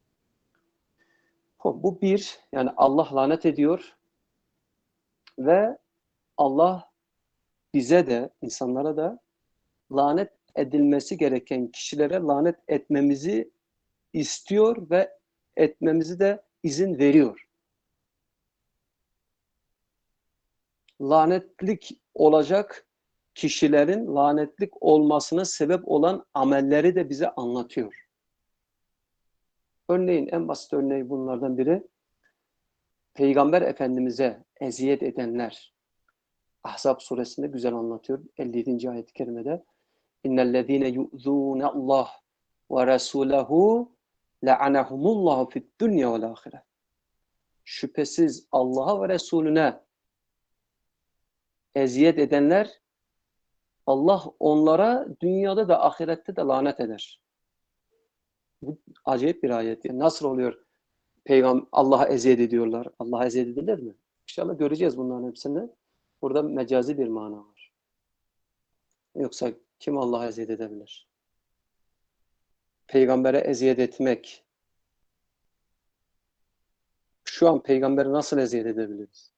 Bu bir, yani Allah lanet ediyor ve Allah bize de, insanlara da lanet edilmesi gereken kişilere lanet etmemizi istiyor ve etmemizi de izin veriyor. Lanetlik olacak kişilerin lanetlik olmasına sebep olan amelleri de bize anlatıyor. Örneğin en basit örneği bunlardan biri Peygamber Efendimiz'e eziyet edenler. Ahzab suresinde güzel anlatıyor. elli yedinci ayet-i kerimede İnnellezîne yu'zûne Allah ve Resûlehu le'anehumullahu fid-dünya vel âhire. Şüphesiz Allah'a ve Resulüne eziyet edenler Allah onlara dünyada da ahirette de lanet eder. Bu acayip bir ayet. Yani nasıl oluyor? Peygamber Allah'a eziyet ediyorlar. Allah'a eziyet edilir mi? İnşallah göreceğiz bunların hepsini. Burada mecazi bir mana var. Yoksa kim Allah'a eziyet edebilir? Peygambere eziyet etmek. Şu an peygambere nasıl eziyet edebiliriz?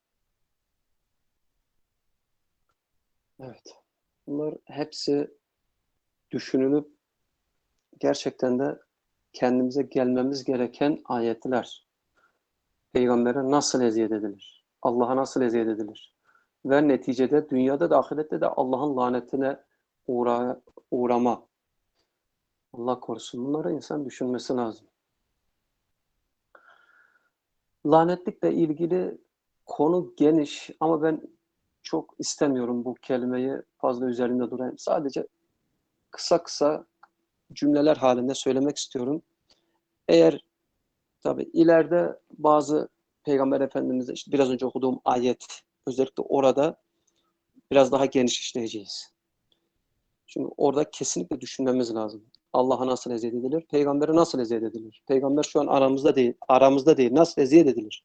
Evet. Bunlar hepsi düşünülüp gerçekten de kendimize gelmemiz gereken ayetler. Peygambere nasıl eziyet edilir? Allah'a nasıl eziyet edilir? Ve neticede dünyada da ahirette de Allah'ın lanetine uğra uğrama. Allah korusun. Bunları insan düşünmesi lazım. Lanetlikle ilgili konu geniş ama ben çok istemiyorum bu kelimeyi fazla üzerinde durayım. Sadece kısa kısa cümleler halinde söylemek istiyorum. Eğer tabii ileride bazı Peygamber Efendimiz'e işte biraz önce okuduğum ayet özellikle orada biraz daha geniş işleyeceğiz. Çünkü orada kesinlikle düşünmemiz lazım. Allah'a nasıl eziyet edilir? Peygamber'e nasıl eziyet edilir? Peygamber şu an aramızda değil. Aramızda değil. Nasıl eziyet edilir?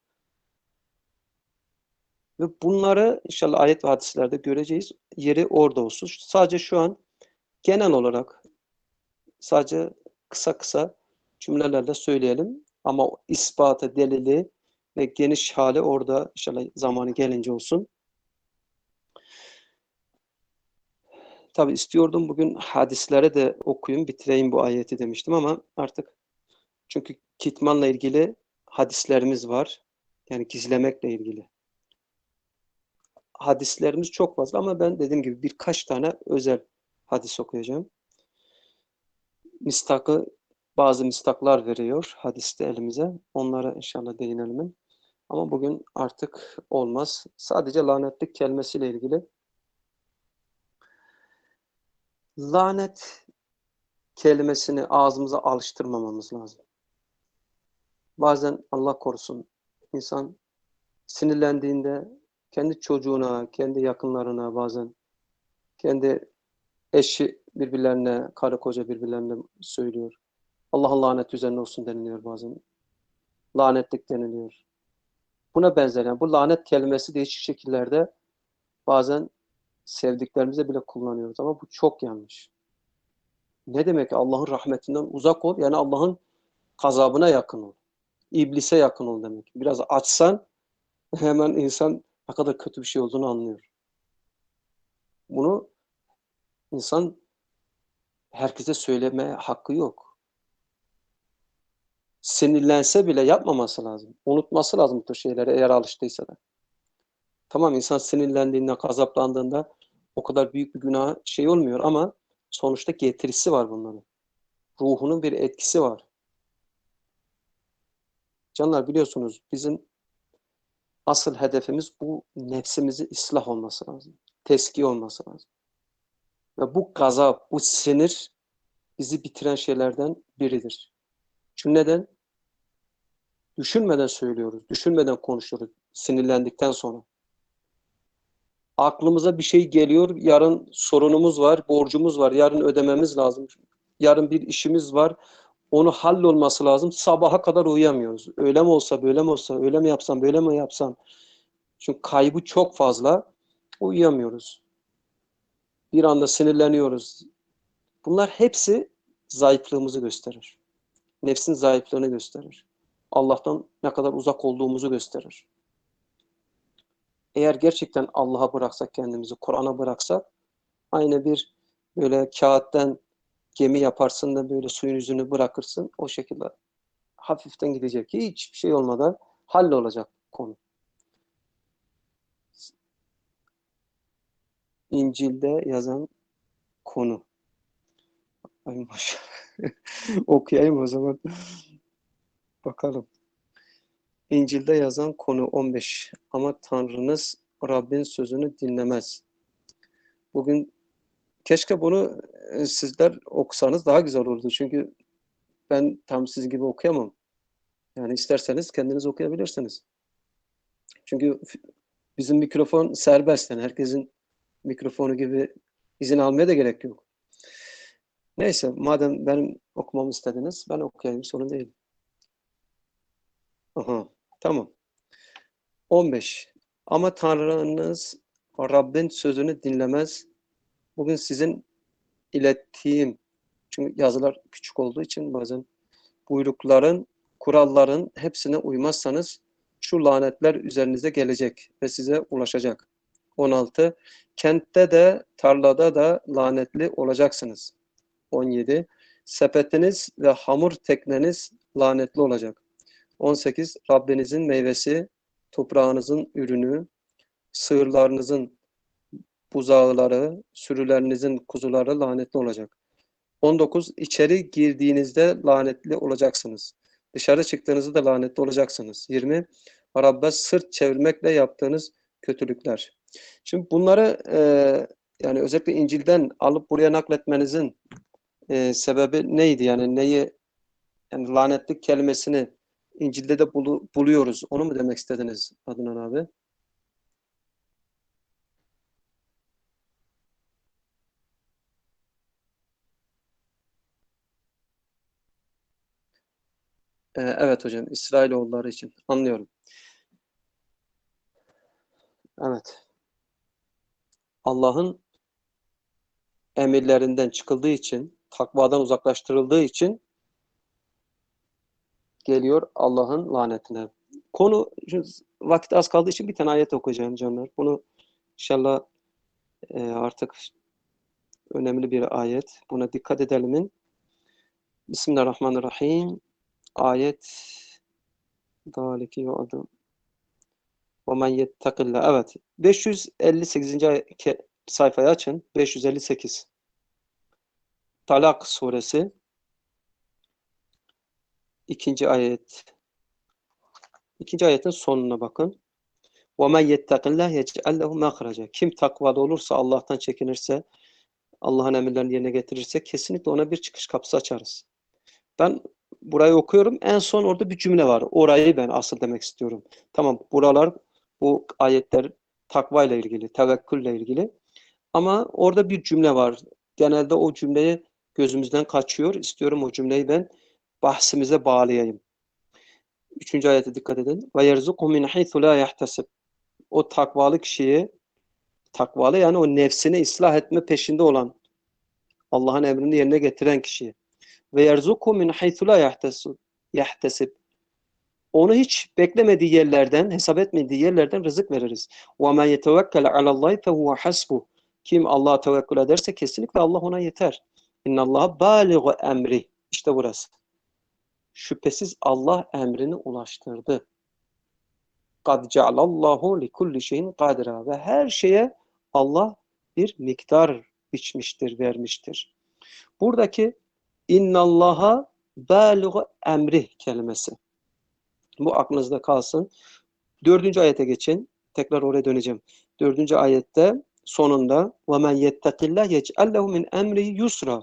Ve bunları inşallah ayet ve hadislerde göreceğiz. Yeri orada olsun. Sadece şu an genel olarak sadece kısa kısa cümlelerle söyleyelim. Ama ispatı, delili ve geniş hali orada inşallah zamanı gelince olsun. Tabi istiyordum bugün hadislere de okuyayım, bitireyim bu ayeti demiştim ama artık çünkü kitmanla ilgili hadislerimiz var. Yani gizlemekle ilgili. Hadislerimiz çok fazla ama ben dediğim gibi birkaç tane özel hadis okuyacağım. Mistakı, bazı mistaklar veriyor hadiste elimize. Onlara inşallah değinelim. Ama bugün artık olmaz. Sadece lanetlik kelimesiyle ilgili. Lanet kelimesini ağzımıza alıştırmamamız lazım. Bazen Allah korusun insan sinirlendiğinde kendi çocuğuna, kendi yakınlarına bazen kendi eşi birbirlerine, karı koca birbirlerine söylüyor. Allah'ın lanet üzerine olsun deniliyor bazen. Lanetlik deniliyor. Buna benzer yani bu lanet kelimesi değişik şekillerde bazen sevdiklerimize bile kullanıyoruz ama bu çok yanlış. Ne demek Allah'ın rahmetinden uzak ol? Yani Allah'ın gazabına yakın ol. İblise yakın ol demek. Biraz açsan hemen insan ne kadar kötü bir şey olduğunu anlıyor. Bunu insan herkese söyleme hakkı yok. Sinirlense bile yapmaması lazım. Unutması lazım bu tür şeyleri eğer alıştıysa da. Tamam, insan sinirlendiğinde, gazaplandığında o kadar büyük bir günah şey olmuyor ama sonuçta getirisi var bunların. Ruhunun bir etkisi var. Canlar, biliyorsunuz bizim asıl hedefimiz bu nefsimizi ıslah olması lazım. Teskiye olması lazım. Ve bu gazap, bu sinir bizi bitiren şeylerden biridir. Çünkü neden? Düşünmeden söylüyoruz, düşünmeden konuşuyoruz sinirlendikten sonra. Aklımıza bir şey geliyor, yarın sorunumuz var, borcumuz var, yarın ödememiz lazım. Yarın bir işimiz var, onu hallolması lazım. Sabaha kadar uyuyamıyoruz. Öyle mi olsa, böyle mi olsa, öyle mi yapsam, böyle mi yapsam? Çünkü kaybı çok fazla, uyuyamıyoruz. Bir anda sinirleniyoruz. Bunlar hepsi zayıflığımızı gösterir. Nefsin zayıflığını gösterir. Allah'tan ne kadar uzak olduğumuzu gösterir. Eğer gerçekten Allah'a bıraksak kendimizi, Kur'an'a bıraksak, aynı bir böyle kağıttan gemi yaparsın da böyle suyun yüzünü bırakırsın, o şekilde hafiften gidecek. Hiçbir şey olmadan hallolacak konu. İncil'de yazan konu. Ay maşallah. Okuyayım o zaman. Bakalım. İncil'de yazan konu on beş. Ama Tanrınız Rabbin sözünü dinlemez. Bugün keşke bunu e, sizler okusanız daha güzel olurdu. Çünkü ben tam siz gibi okuyamam. Yani isterseniz kendiniz okuyabilirsiniz. Çünkü bizim mikrofon serbest. Yani herkesin mikrofonu gibi izin almaya da gerek yok. Neyse, madem benim okumamı istediniz, ben okuyayım, sorun değil. Aha, tamam. on beş. Ama Tanrınız Rabbin sözünü dinlemez. Bugün sizin ilettiğim, çünkü yazılar küçük olduğu için bazen buyrukların, kuralların hepsine uymazsanız şu lanetler üzerinize gelecek ve size ulaşacak. on altı. Kentte de tarlada da lanetli olacaksınız. on yedi. Sepetiniz ve hamur tekneniz lanetli olacak. on sekiz. Rabbinizin meyvesi, toprağınızın ürünü, sığırlarınızın buzağıları, sürülerinizin kuzuları lanetli olacak. on dokuz. İçeri girdiğinizde lanetli olacaksınız. Dışarı çıktığınızda da lanetli olacaksınız. yirmi. Rabbe sırt çevirmekle yaptığınız kötülükler. Şimdi bunları e, yani özellikle İncil'den alıp buraya nakletmenizin e, sebebi neydi? Yani neyi, yani lanetlik kelimesini İncil'de de bulu, buluyoruz. Onu mu demek istediniz Adnan abi? E, evet hocam, İsrailoğulları için. Anlıyorum. Evet. Allah'ın emirlerinden çıkıldığı için, takvadan uzaklaştırıldığı için geliyor Allah'ın lanetine. Konu, vakit az kaldığı için bir tane ayet okuyacağım canlar. Bunu inşallah e, artık önemli bir ayet. Buna dikkat edelim. Bismillahirrahmanirrahim. Ayet Daliki ve adı. Ve men yettekillah. Evet. beş yüz elli sekizinci sayfayı açın. beş yüz elli sekiz. Talak suresi. ikinci ayet. İkinci ayetin sonuna bakın. وَمَنْ يَتَّقِ اللّٰهِ يَجْعَلْ لَهُ مَخْرَجًا. Kim takvalı olursa, Allah'tan çekinirse, Allah'ın emirlerini yerine getirirse kesinlikle ona bir çıkış kapısı açarız. Ben burayı okuyorum. En son orada bir cümle var. Orayı ben asıl demek istiyorum. Tamam, buralar, bu ayetler takva ile ilgili, tevekkülle ilgili. Ama orada bir cümle var. Genelde o cümleyi gözümüzden kaçıyor. İstiyorum o cümleyi ben bahsimize bağlayayım. Üçüncü ayete dikkat edin. وَيَرْزُقُهُ مِنْ حَيْثُ لَا يَحْتَسِبْ. O takvalı kişiyi, takvalı yani o nefsini ıslah etme peşinde olan, Allah'ın emrini yerine getiren kişi. Ve yerzuku min haythu la yahtesib. Onu hiç beklemediği yerlerden, hesap etmediği yerlerden rızık veririz. Ve men yetevekkel alallahi fehuve hasbuh. Kim Allah'a tevekkül ederse kesinlikle Allah ona yeter. İnnallaha bâligu emri. İşte burası. Şüphesiz Allah emrini ulaştırdı. قَدْ جَعَلَ اللّٰهُ لِكُلِّ şeyin قَدْرًا. Ve her şeye Allah bir miktar biçmiştir, vermiştir. Buradaki innallaha bâligu emri kelimesi. Bu aklınızda kalsın. Dördüncü ayete geçin. Tekrar oraya döneceğim. Dördüncü ayette sonunda وَمَنْ يَتَّقِ اللّٰهِ يَجْعَلْ لَهُ مِنْ اَمْرِهِ يُسْرًا.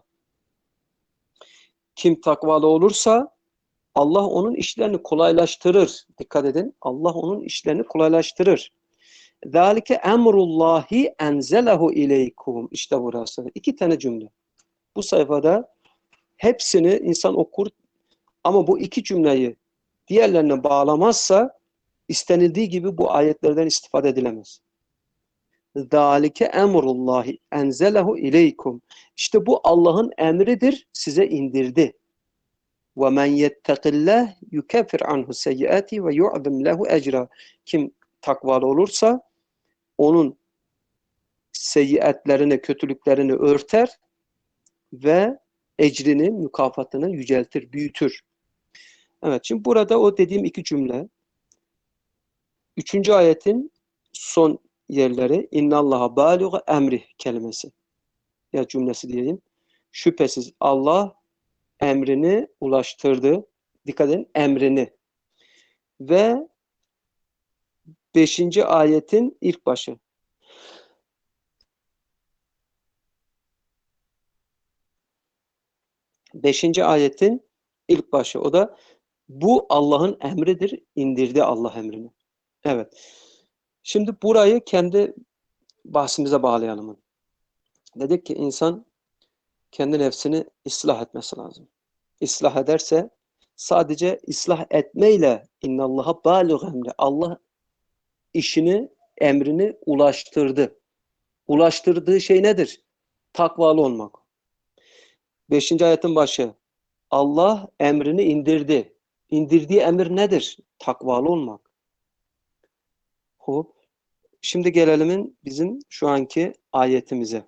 Kim takvalı olursa Allah onun işlerini kolaylaştırır. Dikkat edin. Allah onun işlerini kolaylaştırır. ذَٰلِكَ اَمْرُ اللّٰهِ اَنْزَلَهُ اِلَيْكُمْ. İşte burası. İki tane cümle. Bu sayfada hepsini insan okur ama bu iki cümleyi diğerlerine bağlamazsa istenildiği gibi bu ayetlerden istifade edilemez. ذَٰلِكَ اَمْرُ اللّٰهِ اَنْزَلَهُ اِلَيْكُمْ. İşte bu Allah'ın emridir, size indirdi. وَمَنْ يَتَّقِ اللّٰهِ يُكَفِّرْ عَنْهُ سَيِّئَاتِهِ وَيُعْظِمْ لَهُ اَجْرًا. Kim takvalı olursa onun seyyiatlerini, kötülüklerini örter ve ecrini, mükafatını yüceltir, büyütür. Evet, şimdi burada o dediğim iki cümle. Üçüncü ayetin son yerleri innallaha bâligu emri kelimesi. Ya cümlesi diyeyim. Şüphesiz Allah emrini ulaştırdı. Dikkat edin, emrini. Ve beşinci ayetin ilk başı. Beşinci ayetin ilk başı. O da bu Allah'ın emridir. İndirdi Allah emrini. Evet. Şimdi burayı kendi bahsimize bağlayalım. Dedik ki insan kendi nefsini ıslah etmesi lazım. İslah ederse sadece ıslah etmeyle innallaha bâligu emri. Allah işini, emrini ulaştırdı. Ulaştırdığı şey nedir? Takvalı olmak. Beşinci ayetin başı. Allah emrini indirdi. İndirdiği emir nedir? Takvalı olmak. Hop. Şimdi gelelim bizim şu anki ayetimize.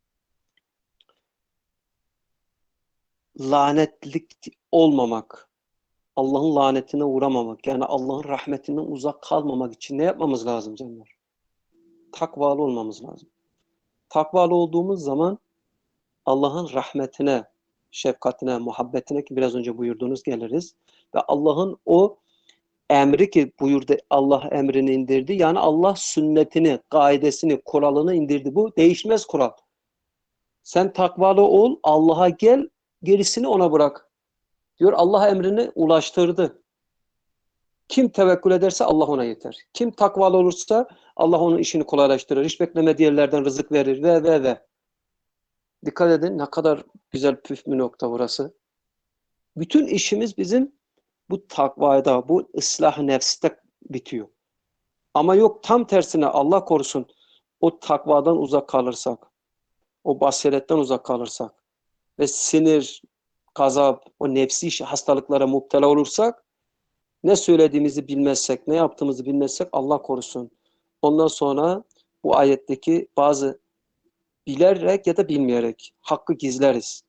Lanetlik olmamak. Allah'ın lanetine uğramamak. Yani Allah'ın rahmetinden uzak kalmamak için ne yapmamız lazım canlar? Takvalı olmamız lazım. Takvalı olduğumuz zaman Allah'ın rahmetine, şefkatine, muhabbetine ki biraz önce buyurduğunuz geliriz. Ve Allah'ın o emri ki buyurdu, Allah emrini indirdi. Yani Allah sünnetini, kaidesini, kuralını indirdi. Bu değişmez kural. Sen takvalı ol, Allah'a gel, gerisini ona bırak. Diyor Allah emrini ulaştırdı. Kim tevekkül ederse Allah ona yeter. Kim takvalı olursa Allah onun işini kolaylaştırır. Hiç beklemediği yerlerden rızık verir ve ve ve. Dikkat edin ne kadar güzel püf bir nokta burası. Bütün işimiz bizim bu takvada, bu ıslah nefste bitiyor. Ama yok tam tersine Allah korusun o takvadan uzak kalırsak, o basiretten uzak kalırsak ve sinir, gazap, o nefsi hastalıklara muptela olursak, ne söylediğimizi bilmezsek, ne yaptığımızı bilmezsek Allah korusun. Ondan sonra bu ayetteki bazı bilerek ya da bilmeyerek hakkı gizleriz.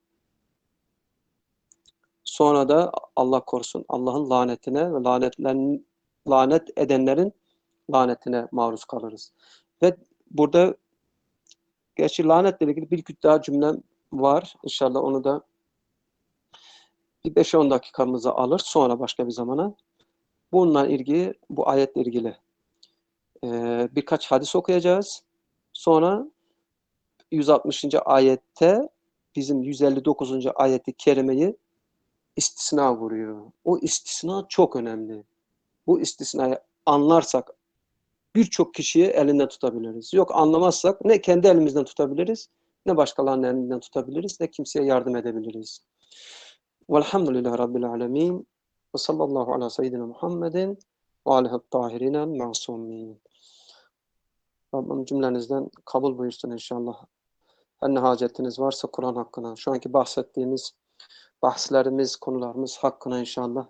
Sonra da Allah korusun Allah'ın lanetine ve lanetlen, lanet edenlerin lanetine maruz kalırız. Ve burada gerçi lanetle ilgili bir iki daha cümlem var. İnşallah onu da bir beş on dakikamızı alır. Sonra başka bir zamana. Bununla ilgili, bu ayetle ilgili e, birkaç hadis okuyacağız. Sonra yüz altmışıncı ayette bizim yüz elli dokuzuncu ayeti kerimeyi istisna vuruyor. O istisna çok önemli. Bu istisnayı anlarsak birçok kişiyi elinden tutabiliriz. Yok anlamazsak ne kendi elimizden tutabiliriz, ne başkalarının elinden tutabiliriz, ne kimseye yardım edebiliriz. Velhamdülillahi Rabbil alemin. Ve sallallahu ala seyyidina Muhammedin ve alihi tahirinen masumin. Rabbim cümlenizden kabul buyursun inşallah. Her ne hacetiniz varsa Kur'an hakkına, şu anki bahsettiğimiz bahslerimiz, konularımız hakkına inşallah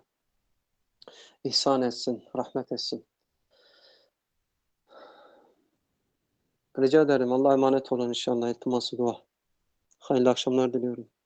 ihsan etsin, rahmet etsin. Rica ederim. Allah'a emanet olun inşallah. İltiması dua. Hayırlı akşamlar diliyorum.